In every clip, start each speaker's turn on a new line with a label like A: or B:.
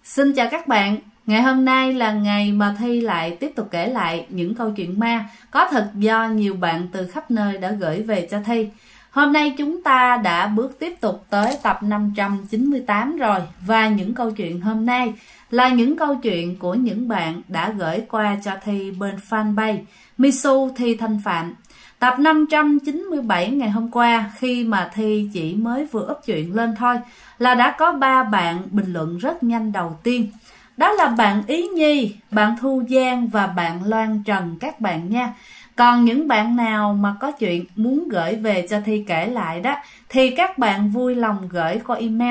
A: Xin chào các bạn. Ngày hôm nay là ngày mà Thi lại tiếp tục kể lại những câu chuyện ma có thật do nhiều bạn từ khắp nơi đã gửi về cho Thi. Hôm nay chúng ta đã bước tiếp tục tới tập 598 rồi. Và những câu chuyện hôm nay là những câu chuyện của những bạn đã gửi qua cho Thi bên fanpage Misu Thi Thanh Phạm. Tập 597 ngày hôm qua, khi mà Thi chỉ mới vừa up chuyện lên thôi, là đã có 3 bạn bình luận rất nhanh đầu tiên. Đó là bạn Ý Nhi, bạn Thu Giang và bạn Loan Trần các bạn nha. Còn những bạn nào mà có chuyện muốn gửi về cho Thi kể lại đó, thì các bạn vui lòng gửi qua email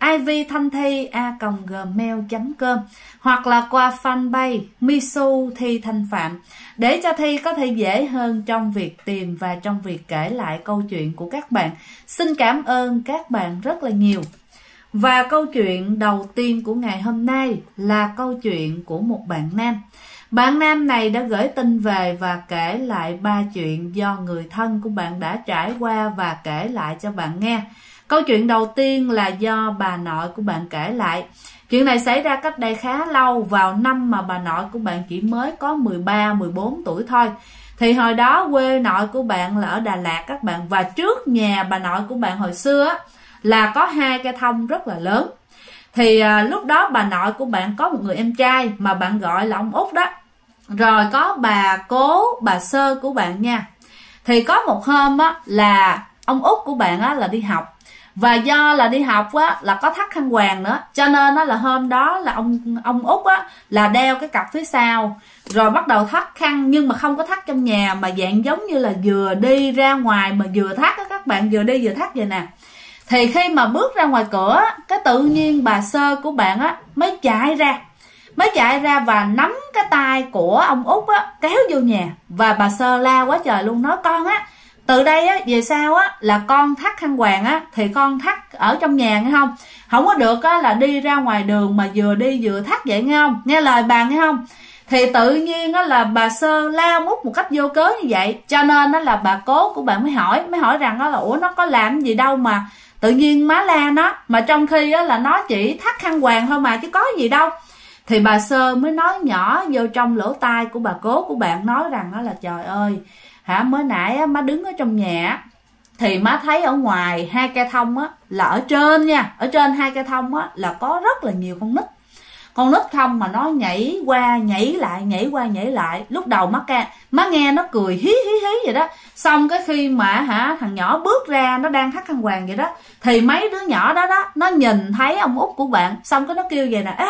A: ivthanthi@gmail.com hoặc là qua fanpage Misu Thi Thanh Phạm, để cho Thi có thể dễ hơn trong việc tìm và trong việc kể lại câu chuyện của các bạn. Xin cảm ơn các bạn rất là nhiều. Và câu chuyện đầu tiên của ngày hôm nay là câu chuyện của một bạn nam. Bạn nam này đã gửi tin về và kể lại 3 chuyện do người thân của bạn đã trải qua và kể lại cho bạn nghe. Câu chuyện đầu tiên là do bà nội của bạn kể lại. Chuyện này xảy ra cách đây khá lâu, vào năm mà bà nội của bạn chỉ mới có 13-14 tuổi thôi. Thì hồi đó quê nội của bạn là ở Đà Lạt các bạn, và trước nhà bà nội của bạn hồi xưa là có 2 cây thông rất là lớn. Thì lúc đó bà nội của bạn có một người em trai mà bạn gọi là ông Út đó. Rồi có bà cố, bà Sơ của bạn nha. Thì có một hôm là ông Út của bạn là đi học. Và do là đi học là có thắt khăn quàng nữa, cho nên là hôm đó là ông Út là đeo cái cặp phía sau, rồi bắt đầu thắt khăn, nhưng mà không có thắt trong nhà, mà dạng giống như là vừa đi ra ngoài mà vừa thắt á các bạn, vừa đi vừa thắt vậy nè. Thì khi mà bước ra ngoài cửa, cái tự nhiên bà Sơ của bạn mới chạy ra và nắm cái tay của ông Út kéo vô nhà. Và bà Sơ la quá trời luôn, nói con từ đây về sau là con thắt khăn quàng thì con thắt ở trong nhà nghe không, không có được là đi ra ngoài đường mà vừa đi vừa thắt vậy nghe không, nghe lời bà nghe không. Thì tự nhiên là bà Sơ la ông Út một cách vô cớ như vậy, cho nên là bà cố của bạn mới hỏi rằng là ủa nó có làm gì đâu mà tự nhiên má la nó, mà trong khi là nó chỉ thắt khăn quàng thôi mà chứ có gì đâu. Thì bà Sơ mới nói nhỏ vô trong lỗ tai của bà cố của bạn, nói rằng là trời ơi mới nãy má đứng ở trong nhà thì má thấy ở ngoài 2 cây thông là ở trên nha, ở trên 2 cây thông là có rất là nhiều con nít không mà nó nhảy qua nhảy lại. Lúc đầu má nghe nó cười hí vậy đó. Xong cái khi mà thằng nhỏ bước ra, nó đang thắt khăn quàng vậy đó, thì mấy đứa nhỏ đó nó nhìn thấy ông Út của bạn, xong cái nó kêu vậy nè: ê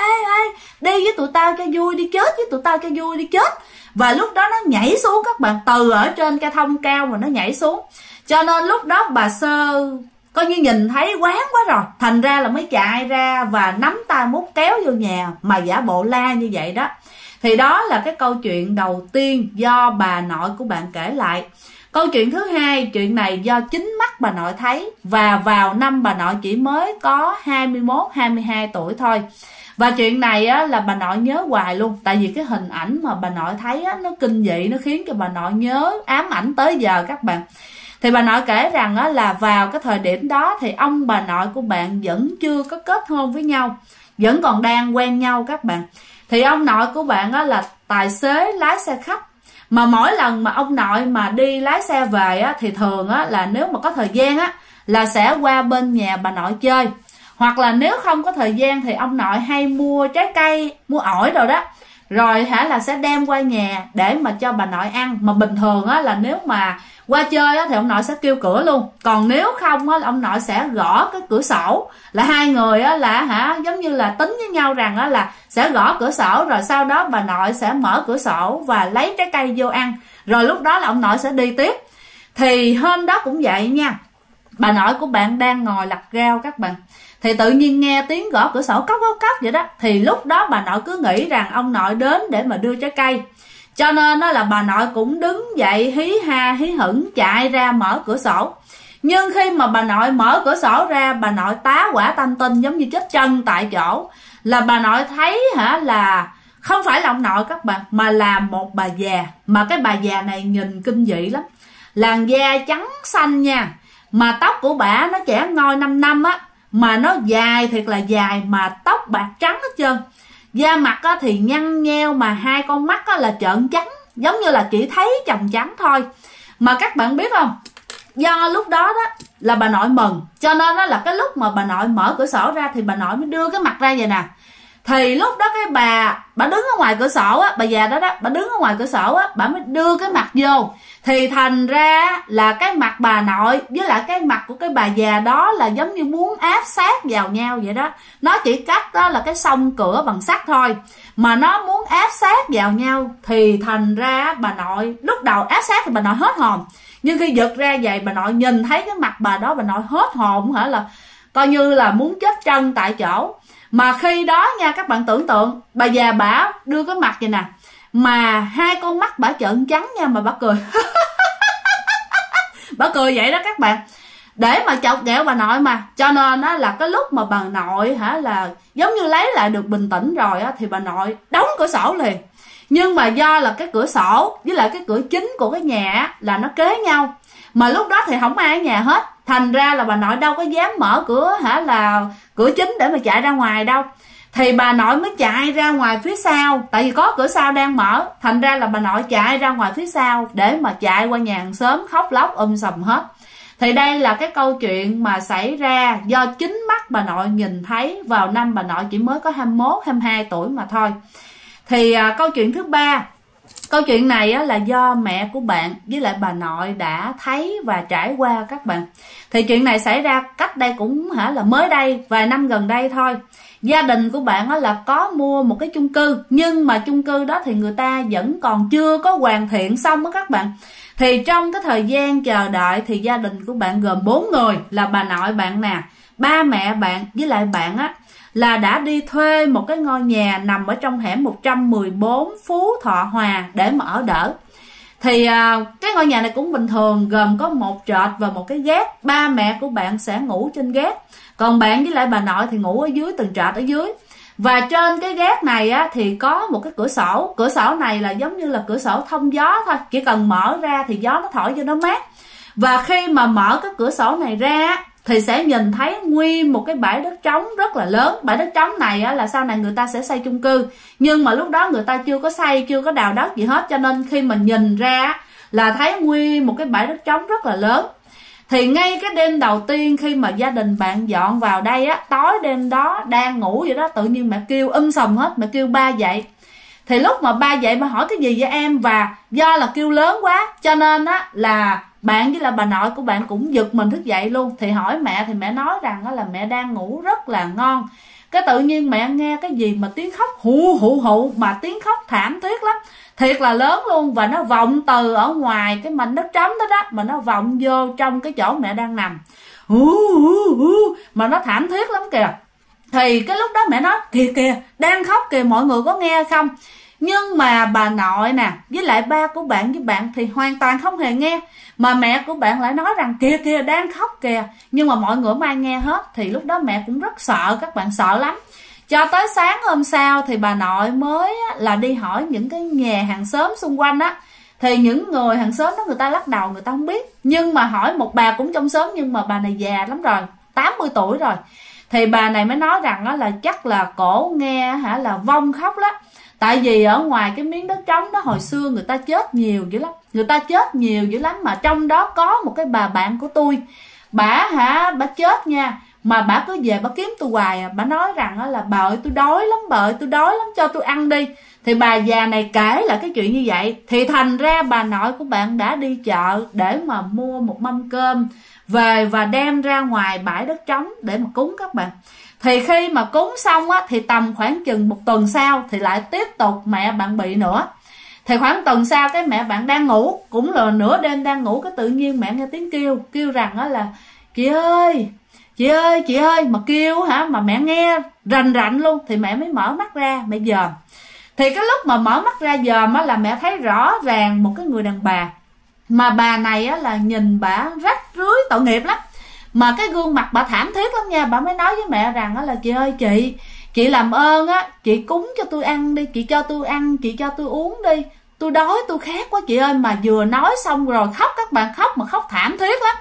A: đi với tụi tao cho vui đi, chết với tụi tao cho vui đi chết. Và lúc đó nó nhảy xuống các bạn, từ ở trên cây thông cao mà nó nhảy xuống. Cho nên lúc đó bà Sơ coi như nhìn thấy quán quá rồi, thành ra là mới chạy ra và nắm tay Út kéo vô nhà mà giả bộ la như vậy đó. Thì đó là cái câu chuyện đầu tiên do bà nội của bạn kể lại. Câu chuyện thứ hai, chuyện này do chính mắt bà nội thấy, và vào năm bà nội chỉ mới có 21-22 tuổi thôi. Và chuyện này là bà nội nhớ hoài luôn, tại vì cái hình ảnh mà bà nội thấy nó kinh dị, nó khiến cho bà nội nhớ ám ảnh tới giờ các bạn. Thì bà nội kể rằng là vào cái thời điểm đó thì ông bà nội của bạn vẫn chưa có kết hôn với nhau, vẫn còn đang quen nhau các bạn. Thì ông nội của bạn là tài xế lái xe khách, mà mỗi lần mà ông nội mà đi lái xe về thì thường là nếu mà có thời gian là sẽ qua bên nhà bà nội chơi, hoặc là nếu không có thời gian thì ông nội hay mua trái cây, mua ổi rồi đó, rồi là sẽ đem qua nhà để mà cho bà nội ăn. Mà bình thường là nếu mà qua chơi thì ông nội sẽ kêu cửa luôn, còn nếu không là ông nội sẽ gõ cái cửa sổ, là hai người là giống như là tính với nhau rằng là sẽ gõ cửa sổ, rồi sau đó bà nội sẽ mở cửa sổ và lấy trái cây vô ăn, rồi lúc đó là ông nội sẽ đi tiếp. Thì hôm đó cũng vậy nha, bà nội của bạn đang ngồi lặt rau các bạn, thì tự nhiên nghe tiếng gõ cửa sổ cốc vậy đó. Thì lúc đó bà nội cứ nghĩ rằng ông nội đến để mà đưa trái cây, cho nên là bà nội cũng đứng dậy hí ha hí hửng chạy ra mở cửa sổ. Nhưng khi mà bà nội mở cửa sổ ra, bà nội tá hỏa tanh tinh giống như chết chân tại chỗ. Là bà nội thấy là không phải là ông nội các bạn, mà là một bà già. Mà cái bà già này nhìn kinh dị lắm, làn da trắng xanh nha, mà tóc của bà nó trẻ ngoi 5 năm mà nó dài thiệt là dài, mà tóc bạc trắng hết trơn. Da mặt á, thì nhăn nheo, mà hai con mắt á, là trợn trắng, giống như là chỉ thấy chồng trắng thôi. Mà các bạn biết không, do lúc đó đó là bà nội mừng, cho nên đó là cái lúc mà bà nội mở cửa sổ ra thì bà nội mới đưa cái mặt ra vậy nè. Thì lúc đó cái bà đứng ở ngoài cửa sổ á, bà già đó đó, bà đứng ở ngoài cửa sổ á, bà mới đưa cái mặt vô. Thì thành ra là cái mặt bà nội với lại cái mặt của cái bà già đó là giống như muốn áp sát vào nhau vậy đó. Nó chỉ cách đó là cái xông cửa bằng sắt thôi, mà nó muốn áp sát vào nhau. Thì thành ra bà nội lúc đầu áp sát thì bà nội hết hồn, nhưng khi giật ra vậy bà nội nhìn thấy cái mặt bà đó, bà nội hết hồn hả, là coi như là muốn chết chân tại chỗ. Mà khi đó nha, các bạn tưởng tượng bà già bả đưa cái mặt vậy nè, mà hai con mắt bả trợn trắng nha, mà bả cười bả cười vậy đó các bạn, để mà chọc ghẹo bà nội mà. Cho nên á là cái lúc mà bà nội hả là giống như lấy lại được bình tĩnh rồi á, thì bà nội đóng cửa sổ liền. Nhưng mà do là cái cửa sổ với lại cái cửa chính của cái nhà á, là nó kế nhau, mà lúc đó thì không ai ở nhà hết, thành ra là bà nội đâu có dám mở cửa hả là cửa chính để mà chạy ra ngoài đâu. Thì bà nội mới chạy ra ngoài phía sau, tại vì có cửa sau đang mở, thành ra là bà nội chạy ra ngoài phía sau để mà chạy qua nhà hàng xóm khóc lóc sùm hết. Thì đây là cái câu chuyện mà xảy ra do chính mắt bà nội nhìn thấy vào năm bà nội chỉ mới có 21, 22 tuổi mà thôi. Thì câu chuyện thứ ba, câu chuyện này á, là do mẹ của bạn với lại bà nội đã thấy và trải qua các bạn. Thì chuyện này xảy ra cách đây cũng là mới đây, vài năm gần đây thôi. Gia đình của bạn á, là có mua một cái chung cư, nhưng mà chung cư đó thì người ta vẫn còn chưa có hoàn thiện xong á các bạn. Thì trong cái thời gian chờ đợi thì gia đình của bạn gồm 4 người, là bà nội bạn nè, ba mẹ bạn với lại bạn á, là đã đi thuê một cái ngôi nhà nằm ở trong hẻm 114 Phú Thọ Hòa để mà ở đỡ. Thì cái ngôi nhà này cũng bình thường, gồm có một trệt và một cái gác. Ba mẹ của bạn sẽ ngủ trên gác, còn bạn với lại bà nội thì ngủ ở dưới, từng trệt ở dưới. Và trên cái gác này á, thì có một cái cửa sổ. Cửa sổ này là giống như là cửa sổ thông gió thôi, chỉ cần mở ra thì gió nó thổi cho nó mát. Và khi mà mở cái cửa sổ này ra thì sẽ nhìn thấy nguyên một cái bãi đất trống rất là lớn. Bãi đất trống này á, là sau này người ta sẽ xây chung cư, nhưng mà lúc đó người ta chưa có xây, chưa có đào đất gì hết, cho nên khi mình nhìn ra là thấy nguyên một cái bãi đất trống rất là lớn. Thì ngay cái đêm đầu tiên khi mà gia đình bạn dọn vào đây á, tối đêm đó đang ngủ vậy đó, tự nhiên mẹ kêu sùm hết, mẹ kêu ba dậy. Thì lúc mà ba dậy, ba hỏi cái gì vậy em, và do là kêu lớn quá cho nên á là bạn với là bà nội của bạn cũng giật mình thức dậy luôn. Thì hỏi mẹ thì mẹ nói rằng là mẹ đang ngủ rất là ngon, cái tự nhiên mẹ nghe cái gì mà tiếng khóc hụ hụ hụ, mà tiếng khóc thảm thiết lắm, thiệt là lớn luôn, và nó vọng từ ở ngoài cái mảnh đất trống đó đó, mà nó vọng vô trong cái chỗ mẹ đang nằm, mà nó thảm thiết lắm kìa. Thì cái lúc đó mẹ nói kìa kìa đang khóc kìa, mọi người có nghe không? Nhưng mà bà nội nè với lại ba của bạn với bạn thì hoàn toàn không hề nghe, mà mẹ của bạn lại nói rằng kìa kìa đang khóc kìa, nhưng mà mọi người không ai nghe hết. Thì lúc đó mẹ cũng rất sợ, các bạn, sợ lắm. Cho tới sáng hôm sau thì bà nội mới là đi hỏi những cái nhà hàng xóm xung quanh á, thì những người hàng xóm đó người ta lắc đầu, người ta không biết. Nhưng mà hỏi một bà cũng trong xóm, nhưng mà bà này già lắm rồi, 80 tuổi rồi, thì bà này mới nói rằng á là chắc là cổ nghe là vong khóc lắm. Tại vì ở ngoài cái miếng đất trống đó hồi xưa người ta chết nhiều dữ lắm, người ta chết nhiều dữ lắm, mà trong đó có một cái bà bạn của tôi, bả bả chết nha, mà bả cứ về bả kiếm tôi hoài à. Bả nói rằng là bà ơi tôi đói lắm, bà ơi tôi đói lắm, cho tôi ăn đi. Thì bà già này kể lại cái chuyện như vậy, thì thành ra bà nội của bạn đã đi chợ để mà mua một mâm cơm về và đem ra ngoài bãi đất trống để mà cúng các bạn. Thì khi mà cúng xong á, thì tầm khoảng chừng một tuần sau thì lại tiếp tục mẹ bạn bị nữa. Thì khoảng tuần sau cái mẹ bạn đang ngủ, cũng là nửa đêm đang ngủ, cái tự nhiên mẹ nghe tiếng kêu rằng á là chị ơi, chị ơi, chị ơi, mà kêu mà mẹ nghe rành rành luôn. Thì mẹ mới mở mắt ra, mẹ dòm. Thì cái lúc mà mở mắt ra dòm á là mẹ thấy rõ ràng một cái người đàn bà, mà bà này á là nhìn bà rách rưới tội nghiệp lắm, mà cái gương mặt bà thảm thiết lắm nha. Bà mới nói với mẹ rằng á là chị ơi, chị làm ơn á, chị cúng cho tôi ăn đi, chị cho tôi ăn, chị cho tôi uống đi, tôi đói tôi khát quá chị ơi. Mà vừa nói xong rồi khóc, các bạn, khóc mà khóc thảm thiết lắm.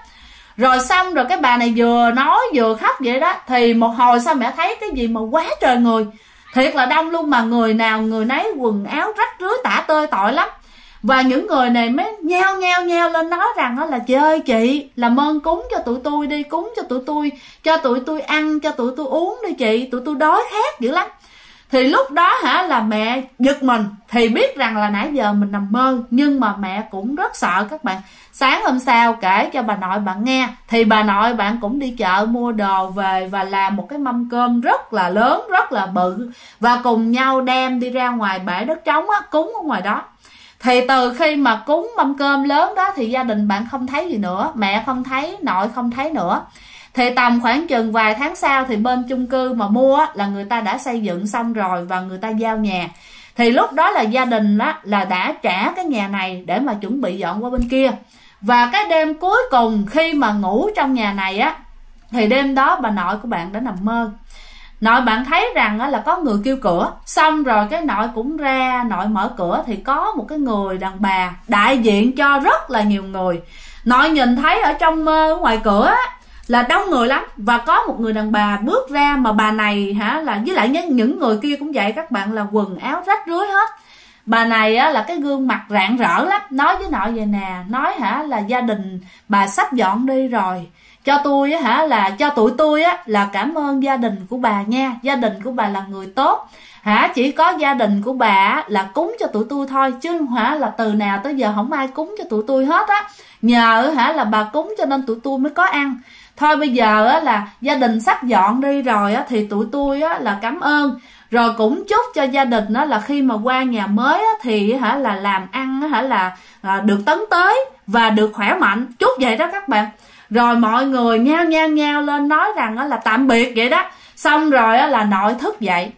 A: Rồi xong rồi cái bà này vừa nói vừa khóc vậy đó. Thì một hồi sau mẹ thấy cái gì mà quá trời người, thiệt là đông luôn, mà người nào người nấy quần áo rách rưới tả tơi tội lắm. Và những người này mới nhao lên nói rằng đó là chị ơi, chị làm ơn cúng cho tụi tôi đi, cúng cho tụi tôi ăn, cho tụi tôi uống đi chị, tụi tôi đói khát dữ lắm. Thì lúc đó là mẹ giật mình, thì biết rằng là nãy giờ mình nằm mơ, nhưng mà mẹ cũng rất sợ các bạn. Sáng hôm sau kể cho bà nội bạn nghe, thì bà nội bạn cũng đi chợ mua đồ về và làm một cái mâm cơm rất là lớn, rất là bự, và cùng nhau đem đi ra ngoài bãi đất trống á, cúng ở ngoài đó. Thì từ khi mà cúng mâm cơm lớn đó thì gia đình bạn không thấy gì nữa, mẹ không thấy, nội không thấy nữa. Thì tầm khoảng chừng vài tháng sau thì bên chung cư mà mua là người ta đã xây dựng xong rồi và người ta giao nhà. Thì lúc đó là gia đình đó là đã trả cái nhà này để mà chuẩn bị dọn qua bên kia. Và cái đêm cuối cùng khi mà ngủ trong nhà này á, thì đêm đó bà nội của bạn đã nằm mơ. Nội bạn thấy rằng là có người kêu cửa, xong rồi cái nội cũng ra, nội mở cửa thì có một cái người đàn bà đại diện cho rất là nhiều người. Nội nhìn thấy ở trong ngoài cửa là đông người lắm, và có một người đàn bà bước ra, mà bà này là với lại những người kia cũng vậy các bạn, là quần áo rách rưới hết. Bà này là cái gương mặt rạng rỡ lắm, nói với nội vậy nè, nói là gia đình bà sắp dọn đi rồi, cho tôi là cho tụi tôi là cảm ơn gia đình của bà nha, gia đình của bà là người tốt, chỉ có gia đình của bà là cúng cho tụi tôi thôi, chứ là từ nào tới giờ không ai cúng cho tụi tôi hết á, nhờ là bà cúng cho nên tụi tôi mới có ăn. Thôi bây giờ là gia đình sắp dọn đi rồi thì tụi tôi là cảm ơn, rồi cũng chúc cho gia đình là khi mà qua nhà mới thì là làm ăn là được tấn tới và được khỏe mạnh, chúc vậy đó các bạn. Rồi mọi người nhao lên nói rằng là tạm biệt vậy đó. Xong rồi là nội thức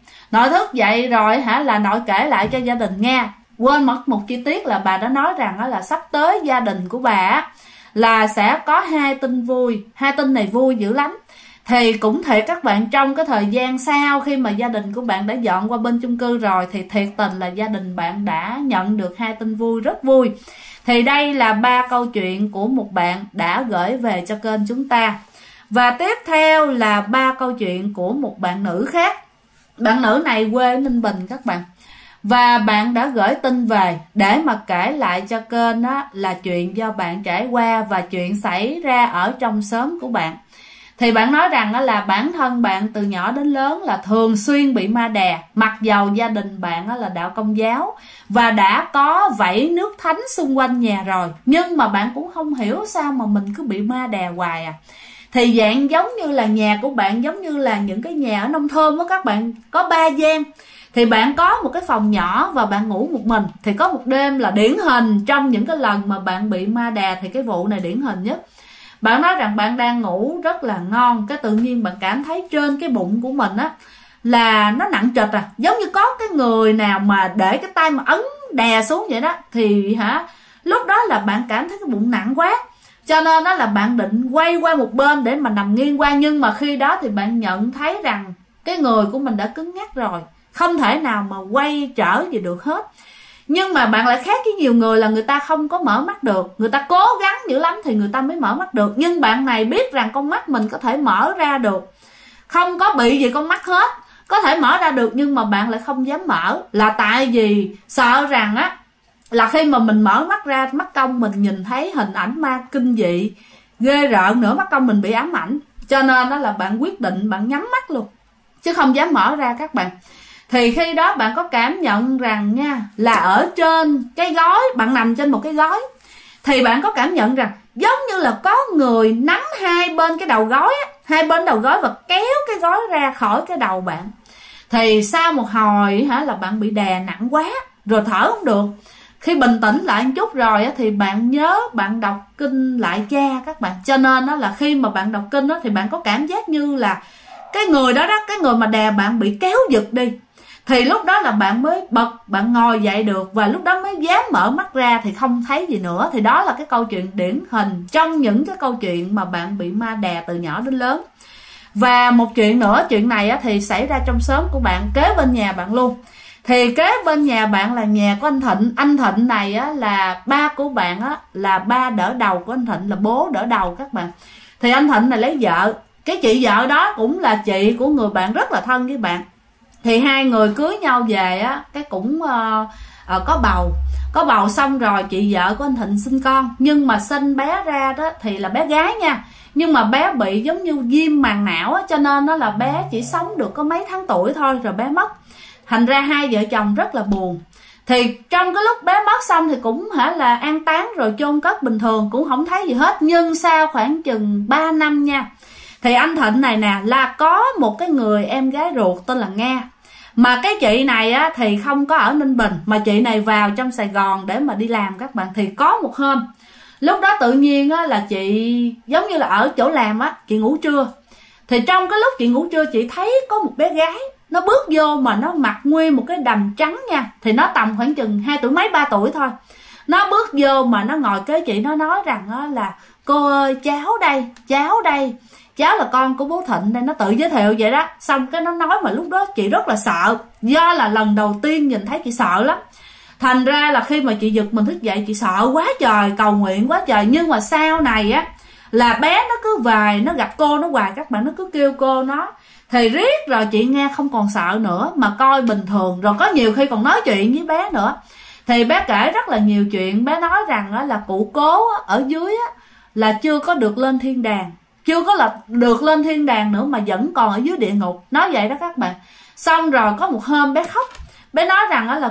A: dậy rồi là nội kể lại cho gia đình nghe. Quên mất một chi tiết là bà đã nói rằng là sắp tới gia đình của bà là sẽ có 2 tin vui, 2 tin này vui dữ lắm. Thì cũng thiệt các bạn, trong cái thời gian sau khi mà gia đình của bạn đã dọn qua bên chung cư rồi, thì thiệt tình là gia đình bạn đã nhận được 2 tin vui rất vui. Thì đây là 3 câu chuyện của một bạn đã gửi về cho kênh chúng ta. Và tiếp theo là 3 câu chuyện của một bạn nữ khác. Bạn nữ này quê ở Ninh Bình các bạn. Và bạn đã gửi tin về để mà kể lại cho kênh là chuyện do bạn trải qua và chuyện xảy ra ở trong xóm của bạn. Thì bạn nói rằng là bản thân bạn từ nhỏ đến lớn là thường xuyên bị ma đè, mặc dầu gia đình bạn là đạo Công giáo và đã có vẩy nước thánh xung quanh nhà rồi, nhưng mà bạn cũng không hiểu sao mà mình cứ bị ma đè hoài à. Thì dạng giống như là nhà của bạn giống như là những cái nhà ở nông thôn đó các bạn, có 3 gian. Thì bạn có một cái phòng nhỏ và bạn ngủ một mình. Thì có một đêm là điển hình trong những cái lần mà bạn bị ma đè, thì cái vụ này điển hình nhất. Bạn nói rằng bạn đang ngủ rất là ngon, cái tự nhiên bạn cảm thấy trên cái bụng của mình là nó nặng trịch giống như có cái người nào mà để cái tay mà ấn đè xuống vậy đó. Thì lúc đó là bạn cảm thấy cái bụng nặng quá, cho nên là bạn định quay qua một bên để mà nằm nghiêng qua. Nhưng mà khi đó thì bạn nhận thấy rằng cái người của mình đã cứng nhắc rồi, không thể nào mà quay trở về được hết. Nhưng mà bạn lại khác với nhiều người là người ta không có mở mắt được, người ta cố gắng dữ lắm thì người ta mới mở mắt được. Nhưng bạn này biết rằng con mắt mình có thể mở ra được, không có bị gì con mắt hết, có thể mở ra được, nhưng mà bạn lại không dám mở, là tại vì sợ rằng là khi mà mình mở mắt ra, mắt công mình nhìn thấy hình ảnh ma kinh dị ghê rợn nữa, mắt công mình bị ám ảnh, cho nên là bạn quyết định bạn nhắm mắt luôn chứ không dám mở ra các bạn. Thì khi đó bạn có cảm nhận rằng nha, là ở trên cái gói, bạn nằm trên một cái gói, thì bạn có cảm nhận rằng giống như là có người nắm hai bên cái đầu gói hai bên đầu gói và kéo cái gói ra khỏi cái đầu bạn. Thì sau một hồi là bạn bị đè nặng quá rồi thở không được. Khi bình tĩnh lại một chút rồi thì bạn nhớ bạn đọc kinh lại cha các bạn. Cho nên là khi mà bạn đọc kinh thì bạn có cảm giác như là cái người đó cái người mà đè bạn bị kéo giật đi. Thì lúc đó là bạn mới bật, bạn ngồi dậy được, và lúc đó mới dám mở mắt ra thì không thấy gì nữa. Thì đó là cái câu chuyện điển hình trong những cái câu chuyện mà bạn bị ma đè từ nhỏ đến lớn. Và một chuyện nữa, chuyện này thì xảy ra trong xóm của bạn, kế bên nhà bạn luôn. Thì kế bên nhà bạn là nhà của anh Thịnh. Anh Thịnh này là ba của bạn là ba đỡ đầu của anh Thịnh, là bố đỡ đầu các bạn. Thì anh Thịnh này lấy vợ, cái chị vợ đó cũng là chị của người bạn rất là thân với bạn. Thì hai người cưới nhau về á, cái cũng có bầu xong rồi chị vợ của anh Thịnh sinh con. Nhưng mà sinh bé ra đó thì là bé gái nha, nhưng mà bé bị giống như viêm màng não á, cho nên nó là bé chỉ sống được có mấy tháng tuổi thôi rồi bé mất. Thành ra hai vợ chồng rất là buồn. Thì trong cái lúc bé mất xong thì cũng là an táng rồi chôn cất bình thường, cũng không thấy gì hết. Nhưng sau khoảng chừng 3 năm nha, thì anh Thịnh này nè là có một cái người em gái ruột tên là Nga. Mà cái chị này á thì không có ở Ninh Bình, mà chị này vào trong Sài Gòn để mà đi làm các bạn. Thì có một hôm, lúc đó tự nhiên á là chị giống như là ở chỗ làm á, chị ngủ trưa. Thì trong cái lúc chị ngủ trưa, chị thấy có một bé gái nó bước vô mà nó mặc nguyên một cái đầm trắng nha. Thì nó tầm khoảng chừng 2 tuổi mấy 3 tuổi thôi. Nó bước vô mà nó ngồi kế chị, nó nói rằng á là cô ơi, cháu đây, cháu là con của bố Thịnh đây. Nó tự giới thiệu vậy đó. Xong cái nó nói mà lúc đó chị rất là sợ, do là lần đầu tiên nhìn thấy chị sợ lắm. Thành ra là khi mà chị giật mình thức dậy, chị sợ quá trời, cầu nguyện quá trời. Nhưng mà sau này á là bé nó cứ về, nó gặp cô nó hoài các bạn, nó cứ kêu cô nó. Thì riết rồi chị nghe không còn sợ nữa, mà coi bình thường. Rồi có nhiều khi còn nói chuyện với bé nữa. Thì bé kể rất là nhiều chuyện. Bé nói rằng á là cụ cố ở dưới á là chưa có được lên thiên đàng, chưa có là được lên thiên đàng nữa, mà vẫn còn ở dưới địa ngục. Nói vậy đó các bạn. Xong rồi có một hôm bé khóc. Bé nói rằng á là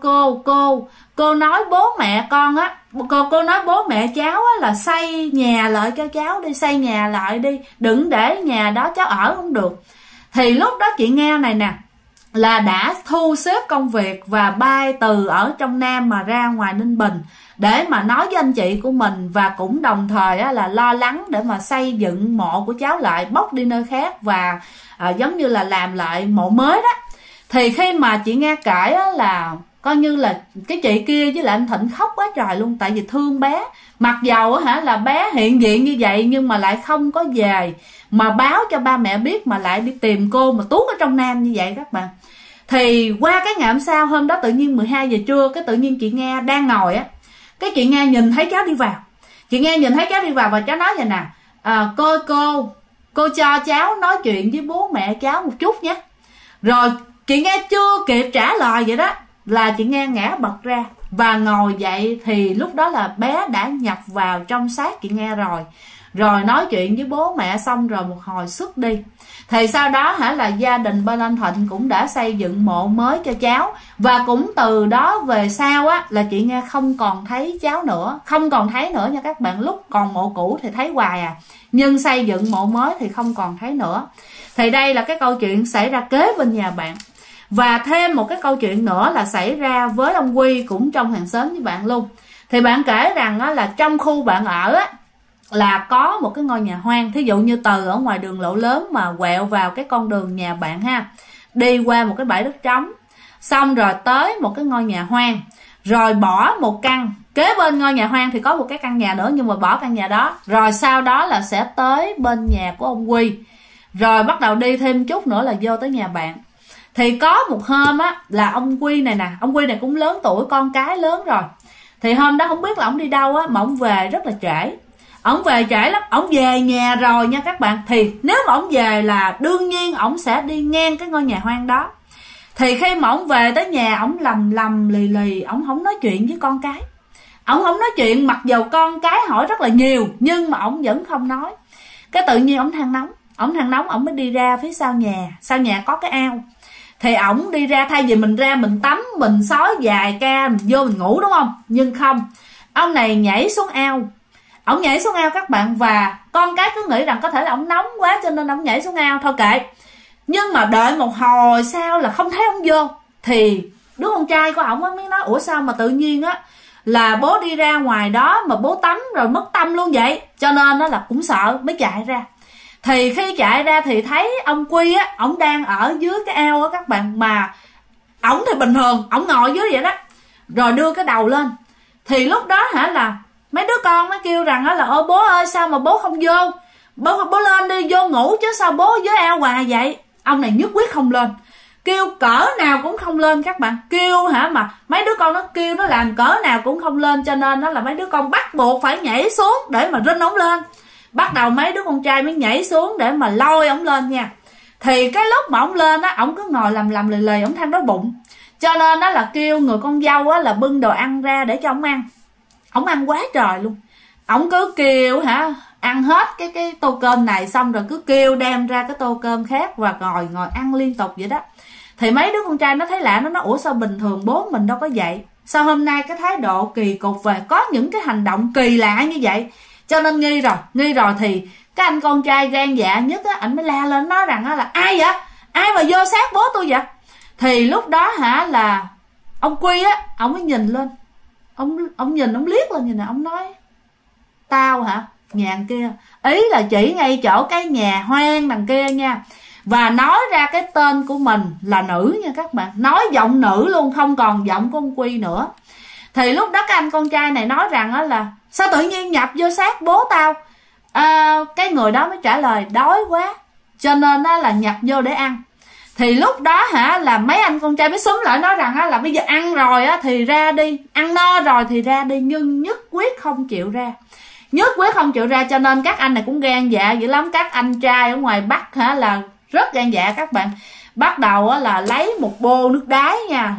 A: cô nói bố mẹ con á, cô nói bố mẹ cháu á là xây nhà lại cho cháu đi, xây nhà lại đi, đừng để nhà đó cháu ở không được. Thì lúc đó chị Nga này nè là đã thu xếp công việc và bay từ ở trong Nam mà ra ngoài Ninh Bình để mà nói với anh chị của mình, và cũng đồng thời á, là lo lắng để mà xây dựng mộ của cháu lại, bốc đi nơi khác và giống như là làm lại mộ mới đó. Thì khi mà chị nghe kể á, là coi như là cái chị kia với lại anh Thịnh khóc quá trời luôn, tại vì thương bé. Mặc dầu là bé hiện diện như vậy nhưng mà lại không có về mà báo cho ba mẹ biết, mà lại đi tìm cô mà tuốt ở trong Nam như vậy các bạn. Thì qua cái ngày hôm sau, hôm đó tự nhiên 12 giờ trưa, cái tự nhiên chị Nga đang ngồi á, cái chị Nga nhìn thấy cháu đi vào. Chị Nga nhìn thấy cháu đi vào và cháu nói vậy nè: cô cho cháu nói chuyện với bố mẹ cháu một chút nhé. Rồi chị Nga chưa kịp trả lời vậy đó là chị Nga ngã bật ra và ngồi dậy. Thì lúc đó là bé đã nhập vào trong xác chị Nga rồi nói chuyện với bố mẹ xong rồi một hồi xuất đi. Thì sau đó là gia đình bên anh Thịnh cũng đã xây dựng mộ mới cho cháu. Và cũng từ đó về sau á là chị Nga không còn thấy cháu nữa, không còn thấy nữa nha các bạn. Lúc còn mộ cũ thì thấy hoài à, nhưng xây dựng mộ mới thì không còn thấy nữa. Thì đây là cái câu chuyện xảy ra kế bên nhà bạn. Và thêm một cái câu chuyện nữa là xảy ra với ông Quy, cũng trong hàng xóm với bạn luôn. Thì bạn kể rằng á, là trong khu bạn ở á, là có một cái ngôi nhà hoang. Thí dụ như từ ở ngoài đường Lộ Lớn mà quẹo vào cái con đường nhà bạn ha, đi qua một cái bãi đất trống, xong rồi tới một cái ngôi nhà hoang, rồi bỏ một căn. Kế bên ngôi nhà hoang thì có một cái căn nhà nữa, nhưng mà bỏ căn nhà đó. Rồi sau đó là sẽ tới bên nhà của ông Quy, rồi bắt đầu đi thêm chút nữa là vô tới nhà bạn. Thì có một hôm á là ông Quy này nè, ông Quy này cũng lớn tuổi, con cái lớn rồi. Thì hôm đó không biết là ông đi đâu á, mà ông về rất là trễ. Ông về trễ lắm, ông về nhà rồi nha các bạn. Thì nếu mà ông về là đương nhiên ông sẽ đi ngang cái ngôi nhà hoang đó. Thì khi mà ông về tới nhà, ông lầm lì, ông không nói chuyện với con cái. Ông không nói chuyện, mặc dầu con cái hỏi rất là nhiều, nhưng mà ông vẫn không nói. Cái tự nhiên ông than nóng, ông mới đi ra phía sau nhà có cái ao. Thì ổng đi ra, thay vì mình ra mình tắm, mình xối vài ca, mình vô mình ngủ đúng không? Nhưng không, ông này nhảy xuống ao. Ổng nhảy xuống ao các bạn, và con cái cứ nghĩ rằng có thể là ổng nóng quá cho nên ổng nhảy xuống ao, thôi kệ. Nhưng mà đợi một hồi sau là không thấy ổng vô. Thì đứa con trai của ổng mới nói: ủa sao mà tự nhiên á là bố đi ra ngoài đó mà bố tắm rồi mất tâm luôn vậy? Cho nên nó là cũng sợ mới chạy ra. Thì khi chạy ra thì thấy ông Quy á, ổng đang ở dưới cái ao á các bạn. Mà ổng thì bình thường, ổng ngồi dưới vậy đó, rồi đưa cái đầu lên. Thì lúc đó là mấy đứa con mới kêu rằng là: ôi bố ơi, sao mà bố không vô? Bố lên đi, vô ngủ chứ sao bố dưới ao hoài vậy? Ông này nhất quyết không lên, kêu cỡ nào cũng không lên các bạn. Kêu mà mấy đứa con nó kêu, nó làm cỡ nào cũng không lên. Cho nên là mấy đứa con bắt buộc phải nhảy xuống để mà rinh ổng lên. Bắt đầu mấy đứa con trai mới nhảy xuống để mà lôi ổng lên nha. Thì cái lúc mà ổng lên á, ổng cứ ngồi lầm lì lì, ổng than đói bụng. Cho nên đó là kêu người con dâu á là bưng đồ ăn ra để cho ổng ăn. Ổng ăn quá trời luôn. Ổng cứ kêu ăn hết cái tô cơm này xong rồi cứ kêu đem ra cái tô cơm khác và ngồi ăn liên tục vậy đó. Thì mấy đứa con trai nó thấy lạ, nó nói ủa sao bình thường bố mình đâu có vậy, sao hôm nay cái thái độ kỳ cục và có những cái hành động kỳ lạ như vậy. Cho nên nghi rồi thì cái anh con trai gan dạ nhất á, ảnh mới la lên nói rằng á là ai vậy, ai mà vô sát bố tôi vậy. Thì lúc đó là ông Quy á, ông mới nhìn lên, ông nhìn, ông liếc lên nhìn nè, ông nói tao nhà kia, ý là chỉ ngay chỗ cái nhà hoang đằng kia nha. Và nói ra cái tên của mình là nữ nha các bạn, nói giọng nữ luôn, không còn giọng của ông Quy nữa. Thì lúc đó cái anh con trai này nói rằng á là sao tự nhiên nhập vô sát bố tao. Cái người đó mới trả lời đói quá cho nên là nhập vô để ăn. Thì lúc đó là mấy anh con trai mới xúm lại nói rằng là bây giờ ăn rồi thì ra đi, ăn no rồi thì ra đi. Nhưng nhất quyết không chịu ra, cho nên các anh này cũng gan dạ dữ lắm. Các anh trai ở ngoài Bắc là rất gan dạ các bạn. Bắt đầu là lấy một bô nước đá nha,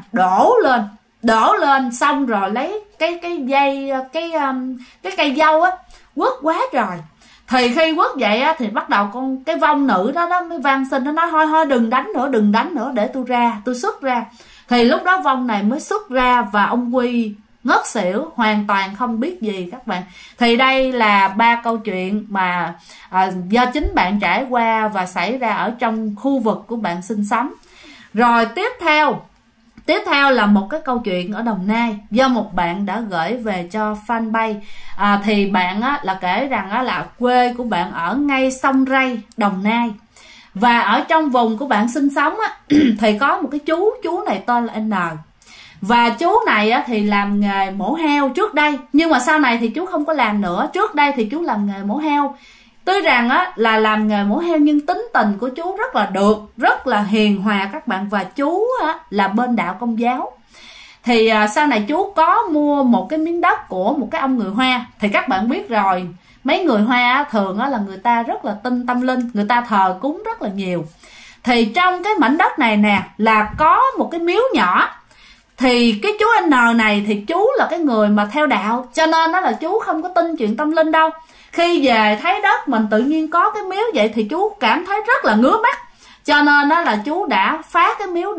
A: đổ lên xong rồi lấy cái dây cái cây dâu quất quá trời. Thì khi quất vậy thì bắt đầu cái vong nữ đó mới van xin, nó nói thôi đừng đánh nữa để tôi xuất ra. Thì lúc đó vong này mới xuất ra và ông Quy ngất xỉu, hoàn toàn không biết gì các bạn. Thì đây là 3 câu chuyện mà do chính bạn trải qua và xảy ra ở trong khu vực của bạn sinh sống. Rồi tiếp theo là một cái câu chuyện ở Đồng Nai do một bạn đã gửi về cho fanpage. Thì bạn là kể rằng là quê của bạn ở ngay sông Ray, Đồng Nai. Và ở trong vùng của bạn sinh sống thì có một cái chú này tên là N. Và chú này thì làm nghề mổ heo trước đây, nhưng mà sau này thì chú không có làm nữa. Trước đây thì chú làm nghề mổ heo. Tuy rằng là làm nghề mổ heo nhưng tính tình của chú rất là được, rất là hiền hòa các bạn. Và chú là bên đạo Công giáo. Thì sau này chú có mua một cái miếng đất của một cái ông người Hoa. Thì các bạn biết rồi, mấy người Hoa thường là người ta rất là tin tâm linh, người ta thờ cúng rất là nhiều. Thì trong cái mảnh đất này nè là có một cái miếu nhỏ. Thì cái chú N này thì chú là cái người mà theo đạo, cho nên là chú không có tin chuyện tâm linh đâu. Khi về thấy đất mình tự nhiên có cái miếu vậy thì chú cảm thấy rất là ngứa mắt. Cho nên là chú đã phá cái miếu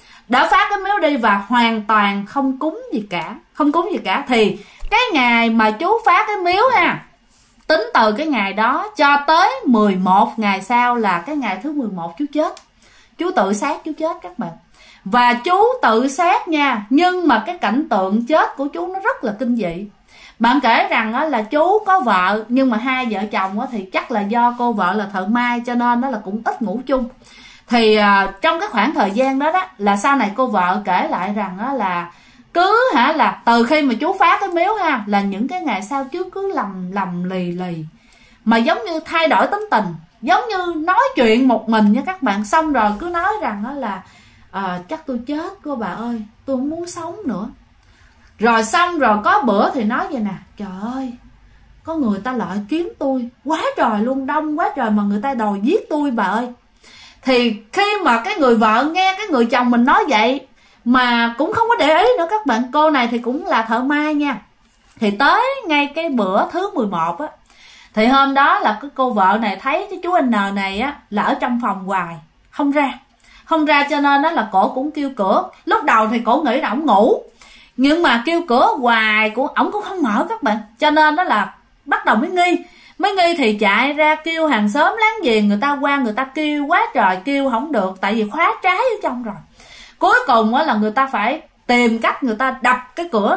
A: đi. Và hoàn toàn không cúng gì cả. Thì cái ngày mà chú phá cái miếu tính từ cái ngày đó cho tới 11 ngày sau là cái ngày thứ 11 chú chết. Chú tự sát chú chết các bạn. Và chú tự sát nha, nhưng mà cái cảnh tượng chết của chú nó rất là kinh dị. Bạn kể rằng là chú có vợ, nhưng mà hai vợ chồng thì chắc là do cô vợ là thợ may cho nên là cũng ít ngủ chung. Thì trong cái khoảng thời gian đó là sau này cô vợ kể lại rằng là cứ là từ khi mà chú phá cái miếu là những cái ngày sau chú cứ lầm lì mà giống như thay đổi tính tình, giống như nói chuyện một mình nha các bạn. Xong rồi cứ nói rằng là chắc tôi chết cô bà ơi, tôi không muốn sống nữa. Rồi xong rồi có bữa thì nói vậy nè, trời ơi có người ta lại kiếm tôi quá trời luôn, đông quá trời mà người ta đòi giết tôi bà ơi. Thì khi mà cái người vợ nghe cái người chồng mình nói vậy mà cũng không có để ý nữa các bạn. Cô này thì cũng là thợ may nha. Thì tới ngay cái bữa thứ 11 thì hôm đó là cái cô vợ này thấy cái chú N này là ở trong phòng hoài, không ra cho nên là cổ cũng kêu cửa. Lúc đầu thì cổ nghĩ là ổng ngủ, nhưng mà kêu cửa hoài của ổng cũng không mở các bạn. Cho nên đó là bắt đầu mới nghi thì chạy ra kêu hàng xóm láng giềng, người ta qua người ta kêu quá trời, kêu không được tại vì khóa trái ở trong rồi. Cuối cùng là người ta phải tìm cách người ta đập cái cửa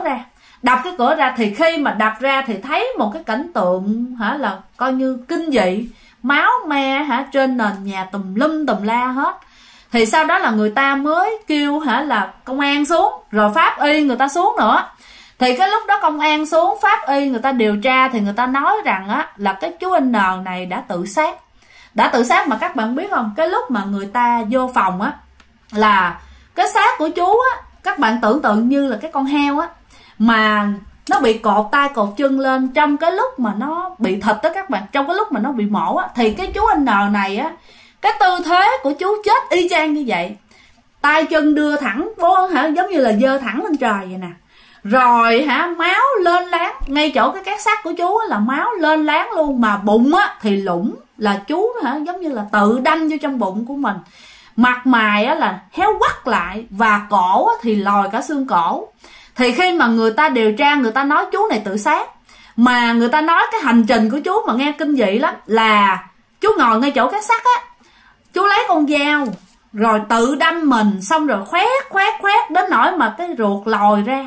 A: ra. Thì khi mà đập ra thì thấy một cái cảnh tượng là coi như kinh dị, máu me trên nền nhà tùm lum tùm la hết. Thì sau đó là người ta mới kêu là công an xuống, rồi pháp y người ta xuống nữa. Thì cái lúc đó công an xuống, pháp y người ta điều tra thì người ta nói rằng là cái chú N này đã tự sát. Mà các bạn biết không, cái lúc mà người ta vô phòng là cái xác của chú các bạn tưởng tượng như là cái con heo mà nó bị cột tay cột chân lên trong cái lúc mà nó bị thịt đó các bạn, trong cái lúc mà nó bị mổ á, thì cái chú anh N này á, cái tư thế của chú chết y chang như vậy, tay chân đưa thẳng vô hả, giống như là giơ thẳng lên trời vậy nè, rồi hả máu lên láng ngay chỗ cái két sắt của chú á, là máu lên láng luôn, mà bụng á thì lủng, là chú hả giống như là tự đâm vô trong bụng của mình, mặt mày á là héo quắt lại, và cổ á thì lòi cả xương cổ. Thì khi mà người ta điều tra, người ta nói chú này tự sát, mà người ta nói cái hành trình của chú mà nghe kinh dị lắm, là chú ngồi ngay chỗ két sắt á, chú lấy con dao rồi tự đâm mình, xong rồi khoét đến nỗi mà cái ruột lòi ra,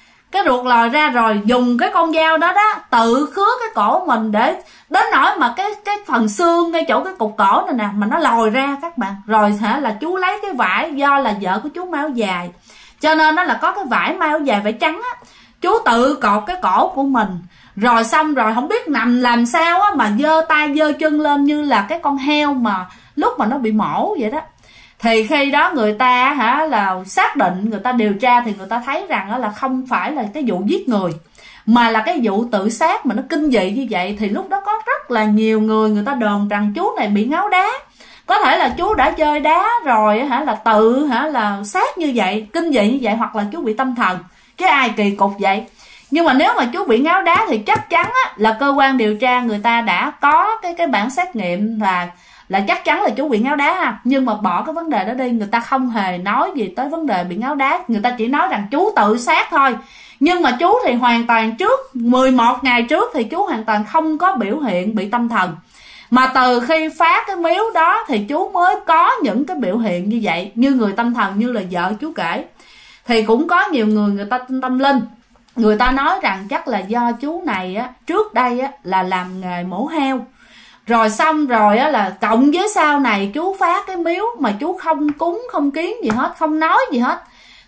A: rồi dùng cái con dao đó đó tự khứa cái cổ mình, để đến nỗi mà cái phần xương ngay chỗ cái cục cổ này nè mà nó lòi ra các bạn. Rồi hả là chú lấy cái vải, do là vợ của chú may áo dài cho nên nó là có cái vải may áo dài vải trắng á, chú tự cột cái cổ của mình, rồi xong rồi không biết nằm làm sao á mà giơ tay giơ chân lên như là cái con heo mà lúc mà nó bị mổ vậy đó. Thì khi đó người ta hả là xác định, người ta điều tra thì người ta thấy rằng là không phải là cái vụ giết người, mà là cái vụ tự sát mà nó kinh dị như vậy. Thì lúc đó có rất là nhiều người ta đồn rằng chú này bị ngáo đá, có thể là chú đã chơi đá rồi hả là tự hả là sát như vậy, kinh dị như vậy, hoặc là chú bị tâm thần, chứ ai kỳ cục vậy. Nhưng mà nếu mà chú bị ngáo đá thì chắc chắn á, là cơ quan điều tra người ta đã có cái bản xét nghiệm là chắc chắn là chú bị ngáo đá ha. Nhưng mà bỏ cái vấn đề đó đi, người ta không hề nói gì tới vấn đề bị ngáo đá, người ta chỉ nói rằng chú tự sát thôi. Nhưng mà chú thì hoàn toàn trước 11 ngày trước thì chú hoàn toàn không có biểu hiện bị tâm thần, mà từ khi phá cái miếu đó thì chú mới có những cái biểu hiện như vậy, như người tâm thần, như là vợ chú kể. Thì cũng có nhiều người ta tin tâm linh, người ta nói rằng chắc là do chú này á, trước đây á, là làm nghề mổ heo, rồi xong rồi á, là cộng với sau này chú phá cái miếu mà chú không cúng không kiến gì hết, không nói gì hết,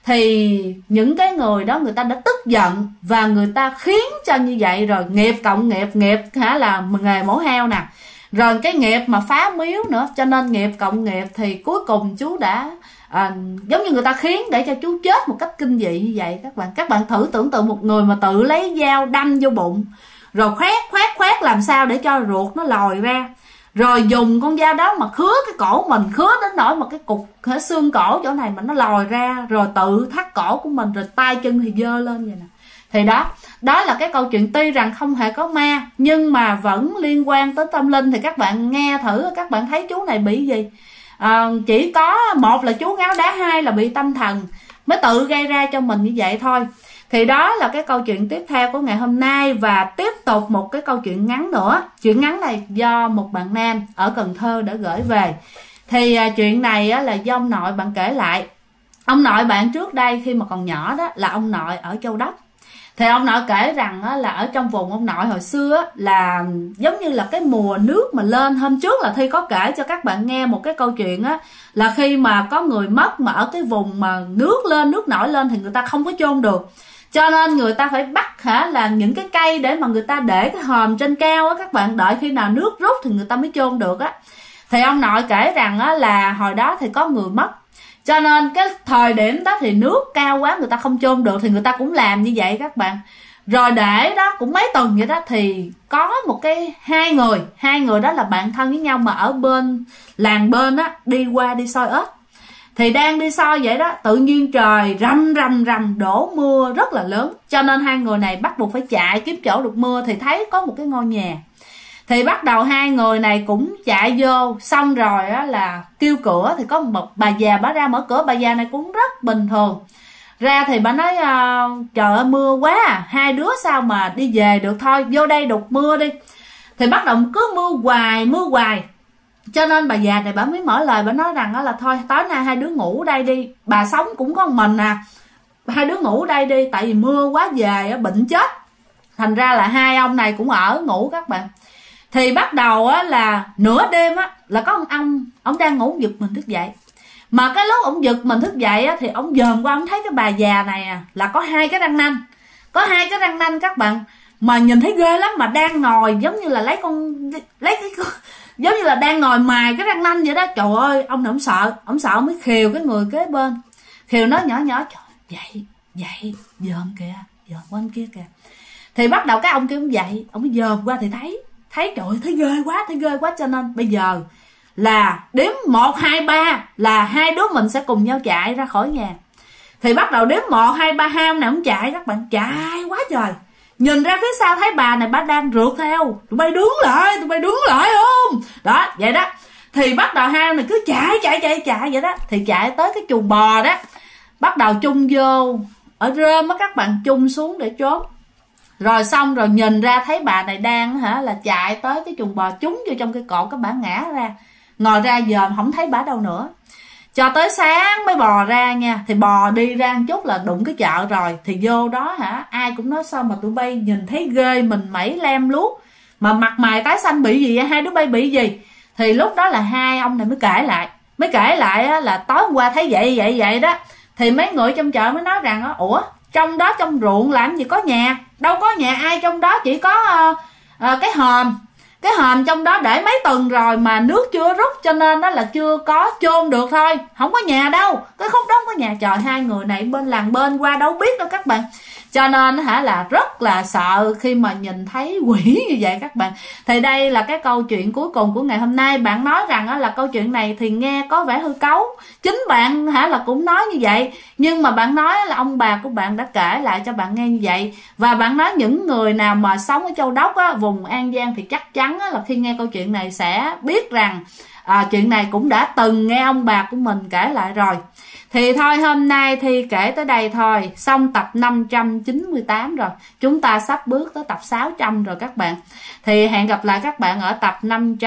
A: thì những cái người đó người ta đã tức giận và người ta khiến cho như vậy. Rồi nghiệp cộng nghiệp hả là nghề mổ heo nè, rồi cái nghiệp mà phá miếu nữa, cho nên nghiệp cộng nghiệp thì cuối cùng chú đã giống như người ta khiến để cho chú chết một cách kinh dị như vậy. Các bạn thử tưởng tượng một người mà tự lấy dao đâm vô bụng, rồi khoét làm sao để cho ruột nó lòi ra, rồi dùng con dao đó mà khứa cái cổ mình, khứa đến nỗi mà cái cục xương cổ chỗ này mà nó lòi ra, rồi tự thắt cổ của mình, rồi tay chân thì giơ lên vậy nè. Thì đó là cái câu chuyện, tuy rằng không hề có ma nhưng mà vẫn liên quan tới tâm linh. Thì các bạn nghe thử, các bạn thấy chú này bị gì? Chỉ có một là chú ngáo đá, hai là bị tâm thần mới tự gây ra cho mình như vậy thôi. Thì đó là cái câu chuyện tiếp theo của ngày hôm nay. Và tiếp tục một cái câu chuyện ngắn nữa. Chuyện ngắn này do một bạn nam ở Cần Thơ đã gửi về. Thì chuyện này á, là do ông nội bạn kể lại. Ông nội bạn trước đây khi mà còn nhỏ đó là ông nội ở Châu Đốc. Thì ông nội kể rằng á, là ở trong vùng ông nội hồi xưa á, là giống như là cái mùa nước mà lên. Hôm trước là Thi có kể cho các bạn nghe một cái câu chuyện á, là khi mà có người mất mà ở cái vùng mà nước lên, nước nổi lên thì người ta không có chôn được, cho nên người ta phải bắt là những cái cây để mà người ta để cái hòm trên cao á, các bạn đợi khi nào nước rút thì người ta mới chôn được á. Thì ông nội kể rằng á, là hồi đó thì có người mất, cho nên cái thời điểm đó thì nước cao quá người ta không chôn được, thì người ta cũng làm như vậy các bạn. Rồi để đó cũng mấy tuần vậy đó, thì có một cái hai người đó là bạn thân với nhau mà ở bên làng bên á, đi qua đi soi ếch. Thì đang đi soi vậy đó, tự nhiên trời rầm đổ mưa rất là lớn, cho nên hai người này bắt buộc phải chạy kiếm chỗ được mưa. Thì thấy có một cái ngôi nhà, thì bắt đầu hai người này cũng chạy vô, xong rồi á là kêu cửa. Thì có một bà già bả ra mở cửa, bà già này cũng rất bình thường ra. Thì bà nói trời ơi mưa quá à, hai đứa sao mà đi về được, thôi vô đây đục mưa đi. Thì bắt đầu cứ mưa hoài, cho nên bà già này bà mới mở lời, bà nói rằng đó là thôi tối nay hai đứa ngủ đây đi, bà sống cũng có một mình à, hai đứa ngủ đây đi, tại vì mưa quá về bệnh chết. Thành ra là hai ông này cũng ở ngủ các bạn. Thì bắt đầu á là nửa đêm á là có ông đang ngủ giật mình thức dậy. Mà cái lúc ông giật mình thức dậy á thì ông dòm qua ông thấy cái bà già này là có hai cái răng nanh các bạn, mà nhìn thấy ghê lắm, mà đang ngồi giống như là lấy cái giống như là đang ngồi mài cái răng nanh vậy đó. Trời ơi ông này ông sợ mới khều cái người kế bên, khều nó nhỏ, trời dậy dòm kìa, dòm qua anh kia kìa. Thì bắt đầu cái ông kia cũng vậy, ông mới dòm qua thì thấy trời ơi, thấy ghê quá, cho nên bây giờ là đếm 1, 2, 3 là hai đứa mình sẽ cùng nhau chạy ra khỏi nhà. Thì bắt đầu đếm 1, 2, 3, hai ông nào cũng chạy, các bạn, chạy quá trời. Nhìn ra phía sau thấy bà này bà đang rượt theo, tụi bay đứng lại không đó, vậy đó. Thì bắt đầu hai ông này cứ chạy vậy đó. Thì chạy tới cái chuồng bò đó, bắt đầu chung vô ở rơm á các bạn, chung xuống để trốn. Rồi xong rồi nhìn ra thấy bà này đang là chạy tới cái chuồng bò, trúng vô trong cái cột, các bạn ngã ra, ngồi ra dòm không thấy bà đâu nữa. Cho tới sáng mới bò ra nha. Thì bò đi ra một chút là đụng cái chợ rồi. Thì vô đó ai cũng nói sao mà tụi bay nhìn thấy ghê, mình mẩy lem luốc, mà mặt mày tái xanh bị gì, hai đứa bay bị gì. Thì lúc đó là hai ông này mới kể lại là tối hôm qua thấy vậy đó. Thì mấy người trong chợ mới nói rằng ủa, trong đó trong ruộng làm gì có nhà, đâu có nhà ai trong đó, chỉ có cái hòm trong đó để mấy tuần rồi mà nước chưa rút, cho nên đó là chưa có chôn được thôi, không có nhà đâu, cái khúc đó không có nhà. Trời, hai người này bên làng bên qua đâu biết đâu các bạn. Cho nên là rất là sợ khi mà nhìn thấy quỷ như vậy các bạn. Thì đây là cái câu chuyện cuối cùng của ngày hôm nay. Bạn nói rằng là câu chuyện này thì nghe có vẻ hư cấu, chính bạn là cũng nói như vậy, nhưng mà bạn nói là ông bà của bạn đã kể lại cho bạn nghe như vậy. Và bạn nói những người nào mà sống ở Châu Đốc vùng An Giang thì chắc chắn là khi nghe câu chuyện này sẽ biết rằng chuyện này cũng đã từng nghe ông bà của mình kể lại rồi. Thì thôi, hôm nay thì kể tới đây thôi, xong tập 598 rồi. Chúng ta sắp bước tới tập 600 rồi các bạn. Thì hẹn gặp lại các bạn ở tập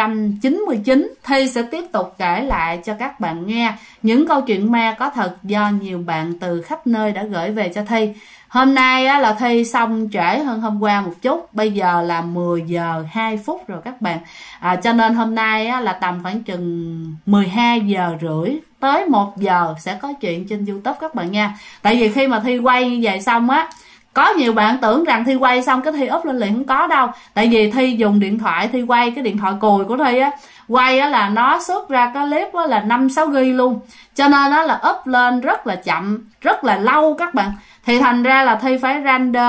A: 599. Thi sẽ tiếp tục kể lại cho các bạn nghe những câu chuyện ma có thật do nhiều bạn từ khắp nơi đã gửi về cho Thi. Hôm nay là Thi xong trễ hơn hôm qua một chút. Bây giờ là 10 giờ 2 phút rồi các bạn. Cho nên hôm nay là tầm khoảng chừng 12 giờ rưỡi tới 1 giờ sẽ có chuyện trên YouTube các bạn nha. Tại vì khi mà Thi quay như vậy xong có nhiều bạn tưởng rằng Thi quay xong cái Thi up lên liền, không có đâu. Tại vì Thi dùng điện thoại Thi quay, cái điện thoại cùi của Thi quay là nó xuất ra cái clip là 5-6 GB luôn. Cho nên là up lên rất là chậm, rất là lâu các bạn. Thì thành ra là Thi phải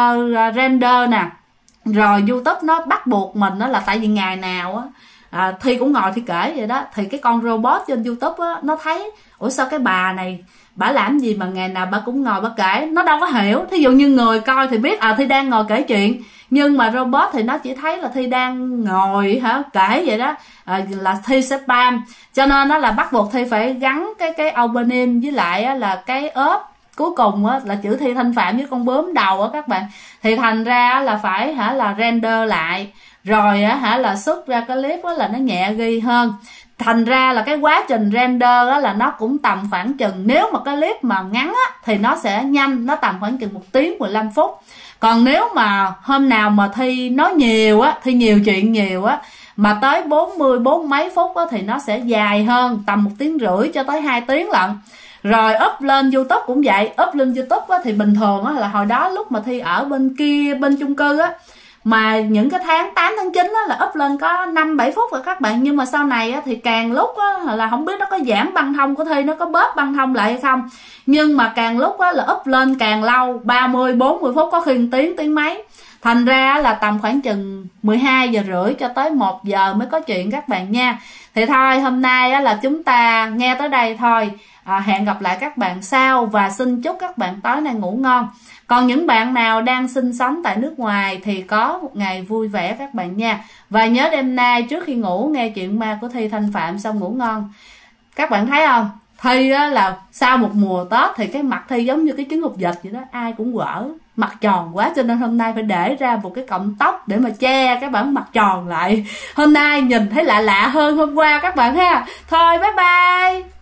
A: render nè. Rồi YouTube nó bắt buộc mình là tại vì ngày nào Thi cũng ngồi Thi kể vậy đó. Thì cái con robot trên YouTube nó thấy ủa sao cái bà này bà làm gì mà ngày nào bà cũng ngồi bà kể, nó đâu có hiểu. Thí dụ như người coi thì biết Thi đang ngồi kể chuyện, nhưng mà robot thì nó chỉ thấy là Thi đang ngồi kể vậy đó, là Thi sẽ spam. Cho nên nó là bắt buộc Thi phải gắn cái opening với lại là cái ốp cuối cùng là chữ Thi Thanh Phạm với con bướm đầu các bạn. Thì thành ra là phải là render lại, rồi là xuất ra cái clip là nó nhẹ ghi hơn. Thành ra là cái quá trình render là nó cũng tầm khoảng chừng, nếu mà cái clip mà ngắn thì nó sẽ nhanh, nó tầm khoảng chừng 1 tiếng 15 phút. Còn nếu mà hôm nào mà Thi nói nhiều Thi nhiều chuyện nhiều mà tới 40 mấy phút thì nó sẽ dài hơn, tầm 1 tiếng rưỡi cho tới 2 tiếng lận. Rồi up lên YouTube cũng vậy. Up lên YouTube thì bình thường là hồi đó lúc mà Thi ở bên kia, bên chung cư mà những cái tháng 8 tháng 9 là up lên có 5-7 phút rồi các bạn. Nhưng mà sau này thì càng lúc là không biết nó có giảm băng thông của Thi, nó có bớt băng thông lại hay không, nhưng mà càng lúc là up lên càng lâu, 30-40 phút, có khi 1 tiếng, tiếng mấy. Thành ra là tầm khoảng chừng 12 giờ rưỡi cho tới 1 giờ mới có chuyện các bạn nha. Thì thôi, hôm nay là chúng ta nghe tới đây thôi. Hẹn gặp lại các bạn sau, và xin chúc các bạn tối nay ngủ ngon. Còn những bạn nào đang sinh sống tại nước ngoài thì có một ngày vui vẻ các bạn nha. Và nhớ đêm nay trước khi ngủ nghe chuyện ma của Thi Thanh Phạm xong ngủ ngon. Các bạn thấy không, Thi là sau một mùa Tết thì cái mặt Thi giống như cái trứng hột vịt vậy đó, ai cũng quở, mặt tròn quá, cho nên hôm nay phải để ra một cái cọng tóc để mà che cái bản mặt tròn lại. Hôm nay nhìn thấy lạ lạ hơn hôm qua các bạn ha. Thôi bye bye.